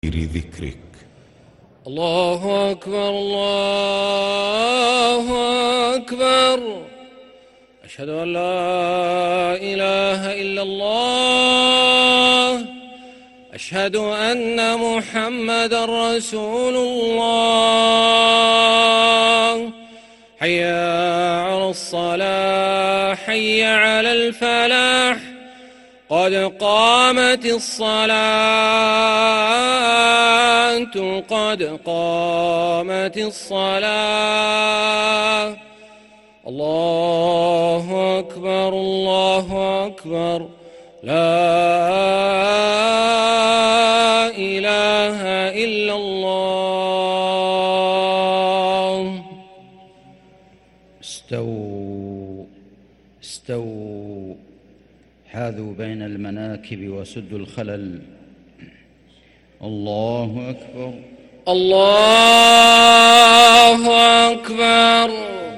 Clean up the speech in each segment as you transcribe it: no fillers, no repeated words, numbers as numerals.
ذكرك. الله أكبر الله أكبر. أشهد أن لا إله إلا الله. أشهد أن محمدا رسول الله. حي على الصلاة حي على الفلاح. قد قامت الصلاة قد قامت الصلاة. الله أكبر الله أكبر. لا إله إلا الله. استووا استووا، حاذوا بين المناكب وسدوا الخلل. الله أكبر الله أكبر.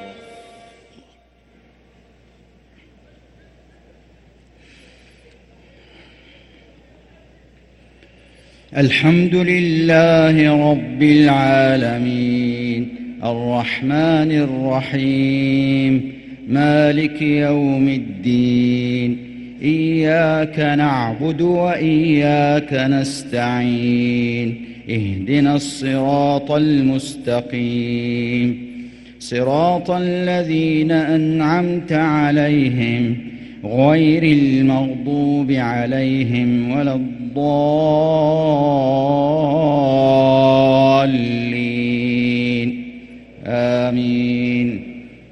الحمد لله رب العالمين، الرحمن الرحيم، مالك يوم الدين. إياك نعبد وإياك نستعين. اهدنا الصراط المستقيم، صراط الذين أنعمت عليهم غير المغضوب عليهم ولا الضالين. آمين.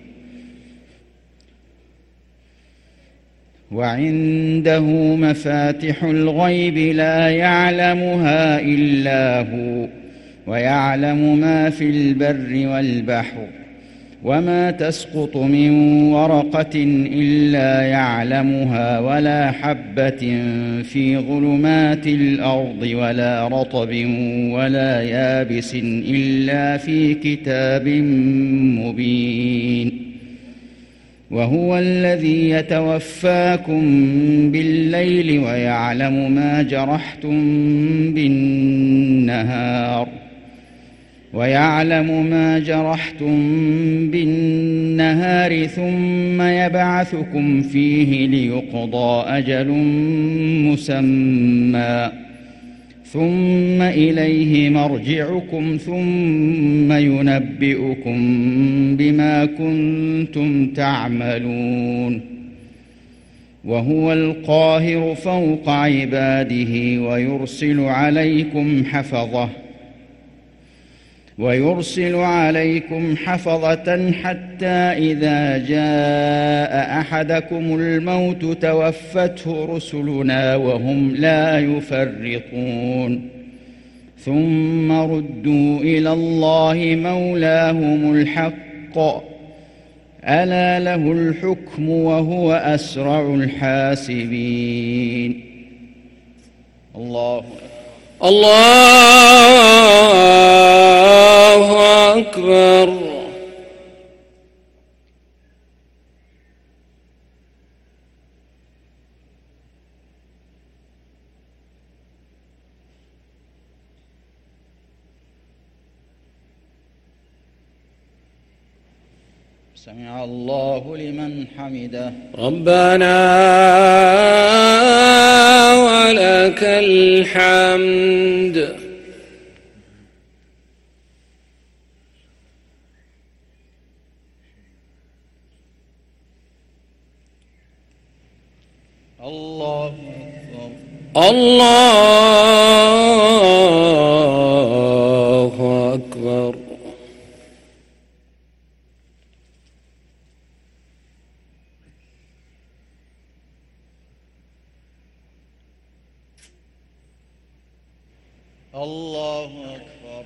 وعنده مفاتح الغيب لا يعلمها إلا هو، ويعلم ما في البر والبحر، وما تسقط من ورقة إلا يعلمها، ولا حبة في ظلمات الأرض، ولا رطب ولا يابس إلا في كتاب مبين. وهو الذي يتوفاكم بالليل ويعلم ما جرحتم بالنهار ثم يبعثكم فيه ليقضى أجل مسمى، ثم إليه مرجعكم ثم ينبئكم بما كنتم تعملون. وهو القاهر فوق عباده ويرسل عليكم حفظة حتى إذا جاء أحدكم الموت توفته رسلنا وهم لا يفرطون. ثم ردوا إلى الله مولاهم الحق، ألا له الحكم وهو أسرع الحاسبين. الله أكبر. سمع الله لمن حمده. ربنا ولك الحمد. الله أكبر الله أكبر. الله أكبر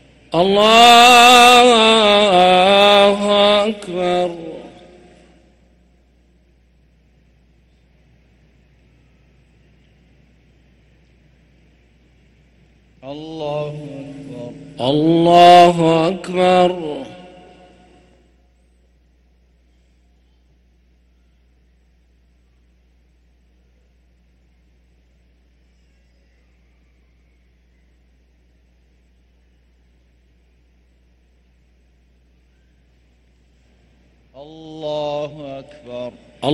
الله أكبر. الله أكبر الله أكبر. أكبر.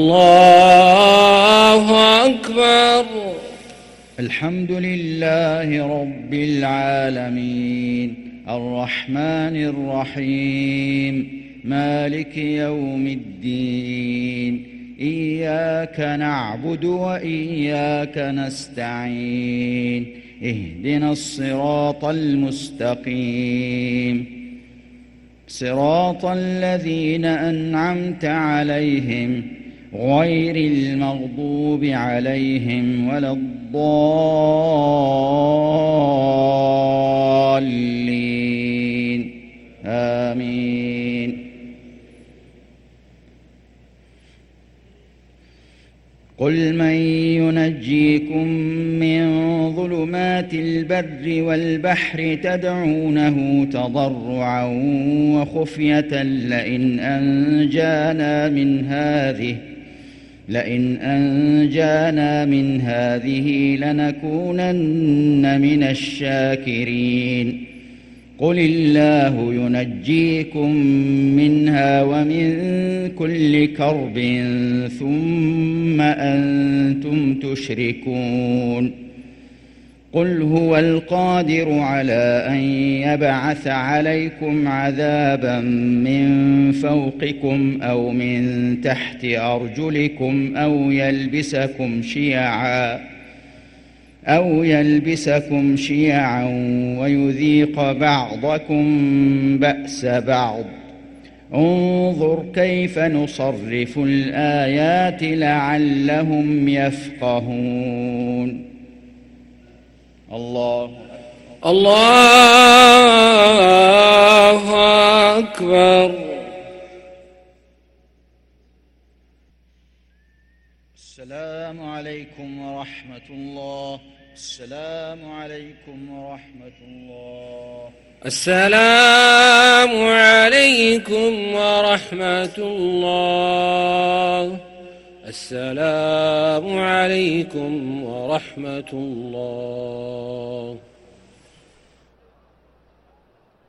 الله أكبر. الحمد لله رب العالمين الرحمن الرحيم مالك يوم الدين إياك نعبد وإياك نستعين اهدنا الصراط المستقيم صراط الذين أنعمت عليهم غير المغضوب عليهم ولا الضالين آمين. قل من ينجيكم من ظلمات البر والبحر تدعونه تضرعا وخفية لئن أنجانا من هذه لنكونن من الشاكرين. قل الله ينجيكم منها ومن كل كرب ثم أنتم تشركون. قل هو القادر على أن يبعث عليكم عذابا من فوقكم أو من تحت أرجلكم أو يلبسكم شيعا ويذيق بعضكم بأس بعض. انظر كيف نصرف الآيات لعلهم يفقهون. الله أكبر. السلام عليكم ورحمة الله. السلام عليكم ورحمة الله. السلام عليكم ورحمة الله. السلام عليكم ورحمة الله.